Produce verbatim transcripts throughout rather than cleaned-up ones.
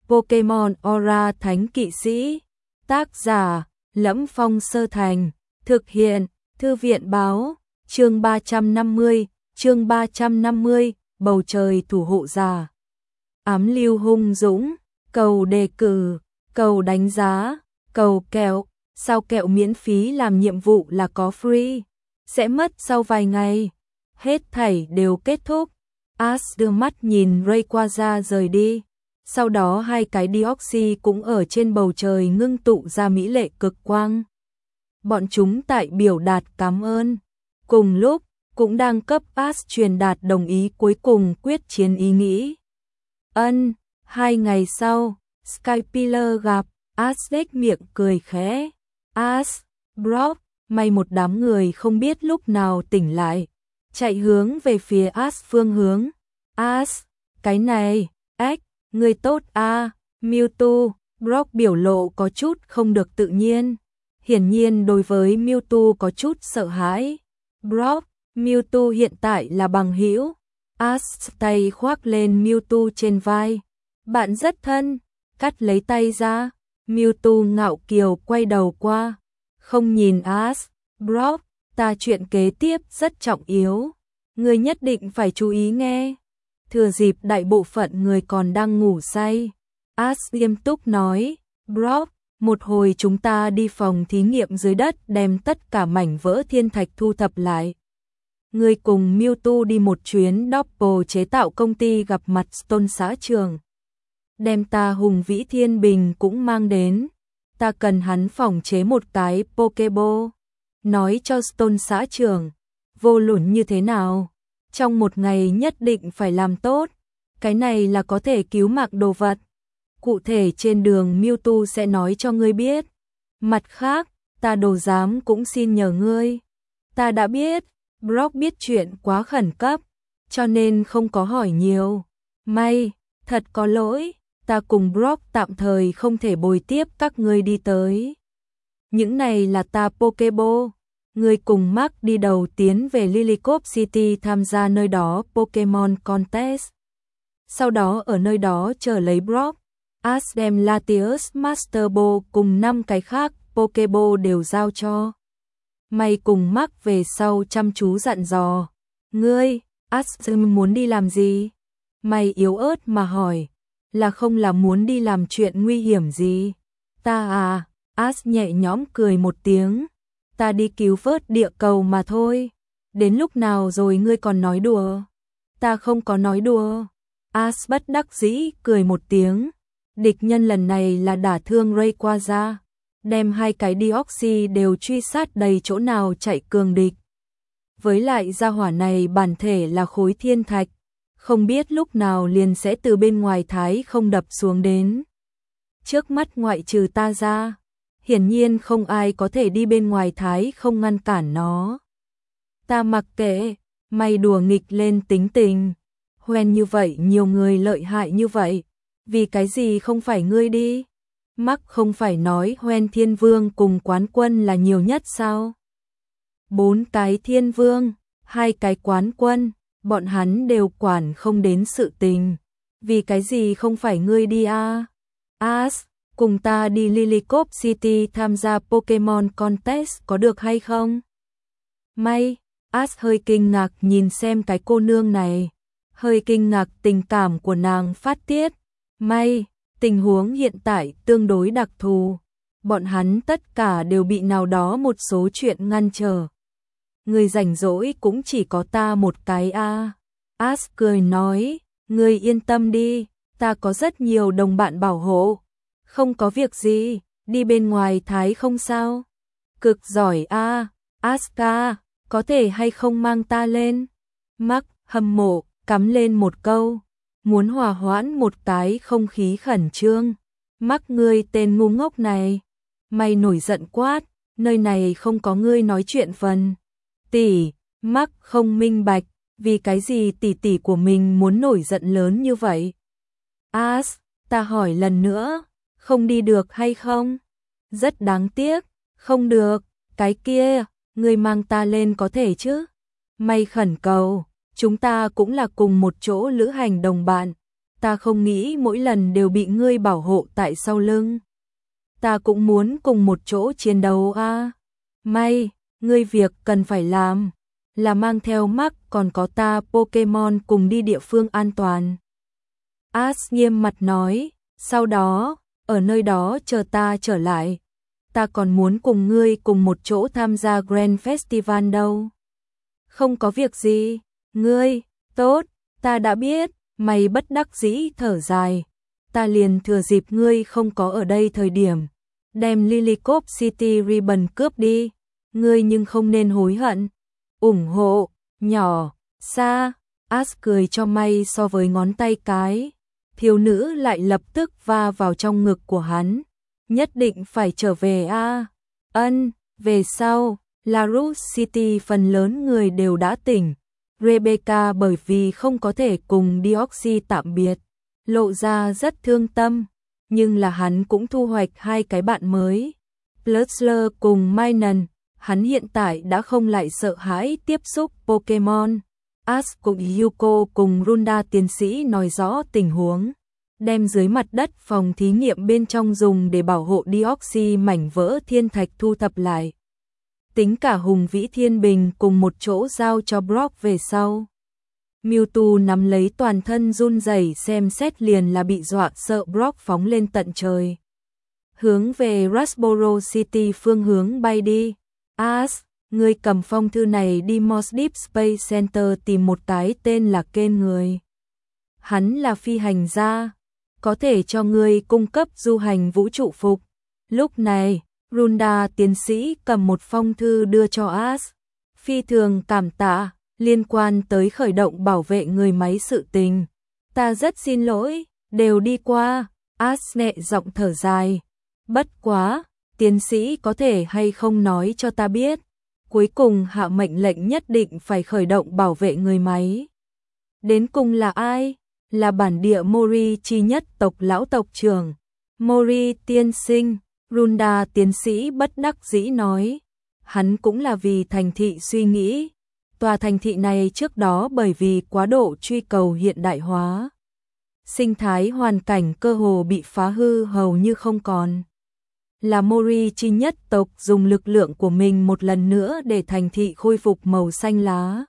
Pokemon Aura Thánh Kỵ Sĩ. Tác giả: Lẫm Phong Sơ Thành. Thực hiện: Thư viện báo. Chương ba trăm năm mươi, chương ba trăm năm mươi, bầu trời thủ hộ giả. Ám lưu hung dũng, cầu đề cử, cầu đánh giá, cầu kẹo, sao kẹo miễn phí làm nhiệm vụ là có free, sẽ mất sau vài ngày. Hết thảy đều kết thúc. Ash đưa mắt nhìn Rayquaza rời đi. Sau đó hai cái Deoxys cũng ở trên bầu trời ngưng tụ ra mỹ lệ cực quang. Bọn chúng tại biểu đạt cảm ơn. Cùng lúc, cũng đang cấp Ash truyền đạt đồng ý cuối cùng quyết chiến ý nghĩ. Ân, hai ngày sau, Skypiller gặp, Ash đếch miệng cười khẽ. Ash, Brock, may một đám người không biết lúc nào tỉnh lại, chạy hướng về phía Ash phương hướng. Ash, cái này, ếch, người tốt a, Mewtwo. Brock biểu lộ có chút không được tự nhiên. Hiển nhiên đối với Mewtwo có chút sợ hãi. Brock, Mewtwo hiện tại là bằng hữu. Ash tay khoác lên Mewtwo trên vai. Bạn rất thân, cắt lấy tay ra. Mewtwo ngạo kiều quay đầu qua, không nhìn Ash. Brock, ta chuyện kế tiếp rất trọng yếu, người nhất định phải chú ý nghe. Thừa dịp đại bộ phận người còn đang ngủ say, Ash nghiêm túc nói, Brock, một hồi chúng ta đi phòng thí nghiệm dưới đất đem tất cả mảnh vỡ thiên thạch thu thập lại. Người cùng Mewtwo đi một chuyến Doppel chế tạo công ty gặp mặt Stone xã trường. Đem ta hùng vĩ thiên bình cũng mang đến. Ta cần hắn phỏng chế một cái Pokeball. Nói cho Stone xã trường, vô luận như thế nào, trong một ngày nhất định phải làm tốt. Cái này là có thể cứu mạng đồ vật. Cụ thể trên đường Mewtwo sẽ nói cho ngươi biết. Mặt khác, ta đồ giám cũng xin nhờ ngươi. Ta đã biết, Brock biết chuyện quá khẩn cấp, cho nên không có hỏi nhiều. May, thật có lỗi, ta cùng Brock tạm thời không thể bồi tiếp các ngươi đi tới. Những này là ta Pokeball. Ngươi cùng Mark đi đầu tiến về Lillicop City tham gia nơi đó Pokemon Contest. Sau đó ở nơi đó chờ lấy Brock. Ash đem Latios Master Ball cùng năm cái khác Pokeball đều giao cho. Mày cùng Mark về sau chăm chú dặn dò. Ngươi, Ash muốn đi làm gì? Mày yếu ớt mà hỏi. Là không là muốn đi làm chuyện nguy hiểm gì? Ta à, Ash nhẹ nhõm cười một tiếng. Ta đi cứu vớt địa cầu mà thôi. Đến lúc nào rồi ngươi còn nói đùa? Ta không có nói đùa. Ash bất đắc dĩ cười một tiếng. Địch nhân lần này là đả thương Rayquaza, đem hai cái Deoxys đều truy sát đầy chỗ nào chạy cường địch. Với lại gia hỏa này bản thể là khối thiên thạch, không biết lúc nào liền sẽ từ bên ngoài thái không đập xuống đến. Trước mắt ngoại trừ ta ra, hiển nhiên không ai có thể đi bên ngoài thái không ngăn cản nó. Ta mặc kệ, mày đùa nghịch lên tính tình. Hoen như vậy nhiều người lợi hại như vậy, vì cái gì không phải ngươi đi? Mark không phải nói Hoen Thiên Vương cùng quán quân là nhiều nhất sao? Bốn cái Thiên Vương, hai cái quán quân, bọn hắn đều quản không đến sự tình. Vì cái gì không phải ngươi đi a? Ash, cùng ta đi Lillicop City tham gia Pokemon Contest có được hay không? May, Ash hơi kinh ngạc nhìn xem cái cô nương này. Hơi kinh ngạc tình cảm của nàng phát tiết. May, tình huống hiện tại tương đối đặc thù. Bọn hắn tất cả đều bị nào đó một số chuyện ngăn trở. Người rảnh rỗi cũng chỉ có ta một cái a. Ash cười nói, ngươi yên tâm đi, ta có rất nhiều đồng bạn bảo hộ. Không có việc gì, đi bên ngoài thái không sao. Cực giỏi a, Aska, có thể hay không mang ta lên? Mark hâm mộ, cắm lên một câu. Muốn hòa hoãn một cái không khí khẩn trương. Mắc ngươi tên ngu ngốc này. Mày nổi giận quát, nơi này không có ngươi nói chuyện phần. Tỷ, Mắc không minh bạch, vì cái gì tỷ tỷ của mình muốn nổi giận lớn như vậy? Ash, ta hỏi lần nữa, không đi được hay không? Rất đáng tiếc, không được, cái kia, ngươi mang ta lên có thể chứ? Mày khẩn cầu. Chúng ta cũng là cùng một chỗ lữ hành đồng bạn. ta không nghĩ mỗi lần đều bị ngươi bảo hộ tại sau lưng. Ta cũng muốn cùng một chỗ chiến đấu a. À. May, ngươi việc cần phải làm là mang theo Mark còn có ta Pokemon cùng đi địa phương an toàn. Ash nghiêm mặt nói, sau đó, ở nơi đó chờ ta trở lại. Ta còn muốn cùng ngươi cùng một chỗ tham gia Grand Festival đâu. Không có việc gì, ngươi, tốt, ta đã biết, mày bất đắc dĩ thở dài. Ta liền thừa dịp ngươi không có ở đây thời điểm, đem Lillicop City Ribbon cướp đi, ngươi nhưng không nên hối hận. Ủng hộ, nhỏ, xa, Ash cười cho may so với ngón tay cái. Thiếu nữ lại lập tức va vào trong ngực của hắn. Nhất định phải trở về a. À. Ân, về sau, La Rouge City phần lớn người đều đã tỉnh. Rebecca bởi vì không có thể cùng Deoxy tạm biệt, lộ ra rất thương tâm, nhưng là hắn cũng thu hoạch hai cái bạn mới. Plutchler cùng Minun, hắn hiện tại đã không lại sợ hãi tiếp xúc Pokemon. Ash cùng Yuko cùng Runda tiến sĩ nói rõ tình huống, đem dưới mặt đất phòng thí nghiệm bên trong dùng để bảo hộ Deoxy mảnh vỡ thiên thạch thu thập lại. Tính cả Hùng Vĩ Thiên Bình cùng một chỗ giao cho Brock về sau. Mewtwo nắm lấy toàn thân run rẩy xem xét liền là bị dọa sợ Brock phóng lên tận trời. Hướng về Rustboro City phương hướng bay đi. Ash, ngươi cầm phong thư này đi Moss Deep Space Center tìm một cái tên là Ken người. Hắn là phi hành gia, có thể cho ngươi cung cấp du hành vũ trụ phục. Lúc này, Runda tiến sĩ cầm một phong thư đưa cho Ash. Phi thường cảm tạ, liên quan tới khởi động bảo vệ người máy sự tình. Ta rất xin lỗi, đều đi qua. Ash nhẹ giọng thở dài. Bất quá, tiến sĩ có thể hay không nói cho ta biết. Cuối cùng hạ mệnh lệnh nhất định phải khởi động bảo vệ người máy. Đến cùng là ai? Là bản địa Mori chi nhất tộc lão tộc trưởng. Mori tiên sinh, Runda tiến sĩ bất đắc dĩ nói. Hắn cũng là vì thành thị suy nghĩ. Tòa thành thị này trước đó bởi vì quá độ truy cầu hiện đại hóa. Sinh thái hoàn cảnh cơ hồ bị phá hư hầu như không còn. Là Mori chi nhất tộc dùng lực lượng của mình một lần nữa để thành thị khôi phục màu xanh lá.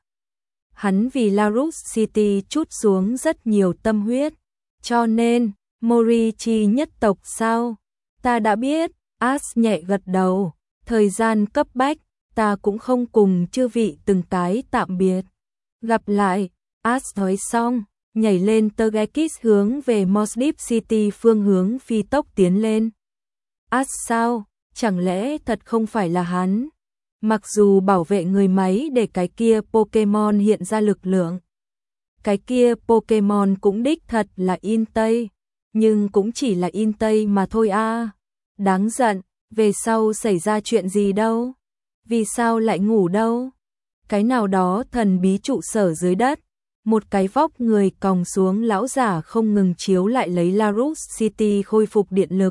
Hắn vì La Rouge City trút xuống rất nhiều tâm huyết. Cho nên, Mori chi nhất tộc sao? Ta đã biết, Ash nhẹ gật đầu. Thời gian cấp bách, ta cũng không cùng chư vị từng cái tạm biệt. Gặp lại, Ash nói xong, nhảy lên Togekiss hướng về Moss Deep City phương hướng phi tốc tiến lên. Ash sao? Chẳng lẽ thật không phải là hắn? Mặc dù bảo vệ người máy để cái kia Pokemon hiện ra lực lượng. Cái kia Pokemon cũng đích thật là Entei, nhưng cũng chỉ là Entei mà thôi a. À. Đáng giận, về sau xảy ra chuyện gì đâu? Vì sao lại ngủ đâu? Cái nào đó thần bí trụ sở dưới đất, một cái vóc người còng xuống lão giả không ngừng chiếu lại lấy La Rouge City khôi phục điện lực.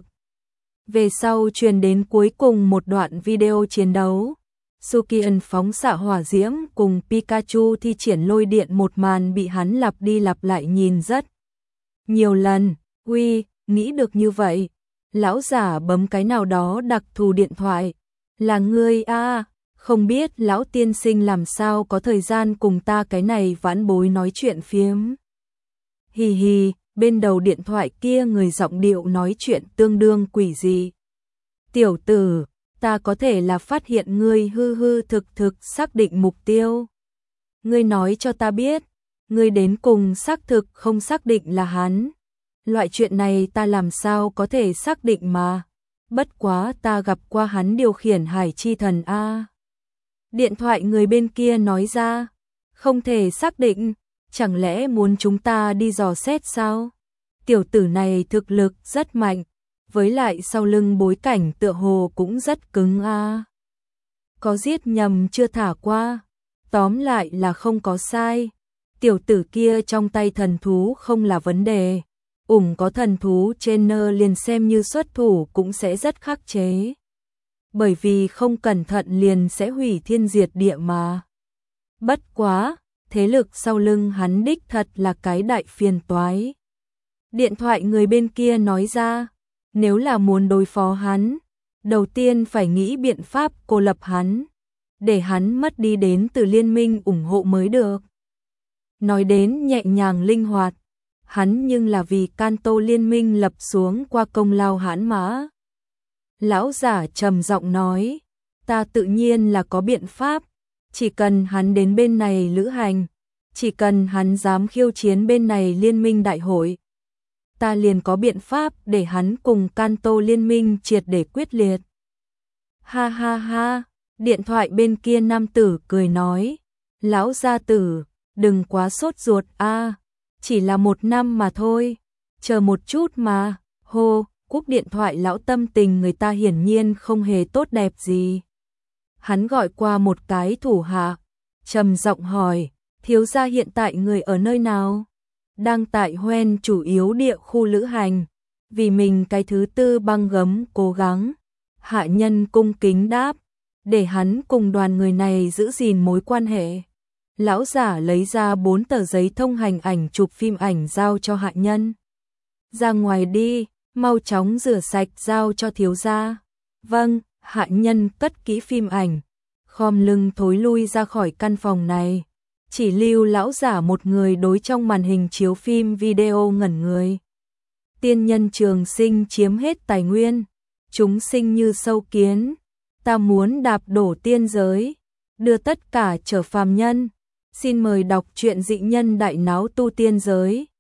Về sau truyền đến cuối cùng một đoạn video chiến đấu. Sukian phóng xạ hỏa diễm cùng Pikachu thi triển lôi điện một màn bị hắn lặp đi lặp lại nhìn rất nhiều lần. Uy, nghĩ được như vậy. Lão giả bấm cái nào đó đặc thù điện thoại. Là ngươi a, à, không biết lão tiên sinh làm sao có thời gian cùng ta cái này vãn bối nói chuyện phiếm. Hì hì, bên đầu điện thoại kia người giọng điệu nói chuyện tương đương quỷ dị. Tiểu tử, ta có thể là phát hiện ngươi hư hư thực thực xác định mục tiêu. Ngươi nói cho ta biết, ngươi đến cùng xác thực không xác định là hắn. Loại chuyện này ta làm sao có thể xác định mà. Bất quá ta gặp qua hắn điều khiển hải chi thần A. Điện thoại người bên kia nói ra, không thể xác định, chẳng lẽ muốn chúng ta đi dò xét sao? Tiểu tử này thực lực rất mạnh, với lại sau lưng bối cảnh tựa hồ cũng rất cứng a. Có giết nhầm chưa thả qua, tóm lại là không có sai. Tiểu tử kia trong tay thần thú không là vấn đề, ủng có thần thú trên nơ liền xem như xuất thủ cũng sẽ rất khắc chế. Bởi vì không cẩn thận liền sẽ hủy thiên diệt địa mà. Bất quá, thế lực sau lưng hắn đích thật là cái đại phiền toái. Điện thoại người bên kia nói ra, nếu là muốn đối phó hắn, đầu tiên phải nghĩ biện pháp cô lập hắn, để hắn mất đi đến từ liên minh ủng hộ mới được. Nói đến nhẹ nhàng linh hoạt, hắn nhưng là vì Kanto liên minh lập xuống qua công lao hãn mã. Lão giả trầm giọng nói, ta tự nhiên là có biện pháp, chỉ cần hắn đến bên này lữ hành, chỉ cần hắn dám khiêu chiến bên này liên minh đại hội, ta liền có biện pháp để hắn cùng Kanto liên minh triệt để quyết liệt. Ha ha ha, điện thoại bên kia nam tử cười nói, lão gia tử, đừng quá sốt ruột a, chỉ là một năm mà thôi, chờ một chút mà. Hô, cúp điện thoại lão tâm tình người ta hiển nhiên không hề tốt đẹp gì. Hắn gọi qua một cái thủ hạ, trầm giọng hỏi, thiếu gia hiện tại người ở nơi nào? Đang tại Hoen chủ yếu địa khu lữ hành, vì mình cái thứ tư băng gấm cố gắng. Hạ nhân cung kính đáp, để hắn cùng đoàn người này giữ gìn mối quan hệ. Lão giả lấy ra bốn tờ giấy thông hành ảnh chụp phim ảnh giao cho hạ nhân. Ra ngoài đi, mau chóng rửa sạch giao cho thiếu gia. Vâng, hạ nhân cất kỹ phim ảnh, khom lưng thối lui ra khỏi căn phòng này. Chỉ lưu lão giả một người đối trong màn hình chiếu phim video ngẩn người. Tiên nhân trường sinh chiếm hết tài nguyên, chúng sinh như sâu kiến, ta muốn đạp đổ tiên giới, đưa tất cả trở phàm nhân. Xin mời đọc truyện Dị Nhân Đại Náo Tu Tiên Giới.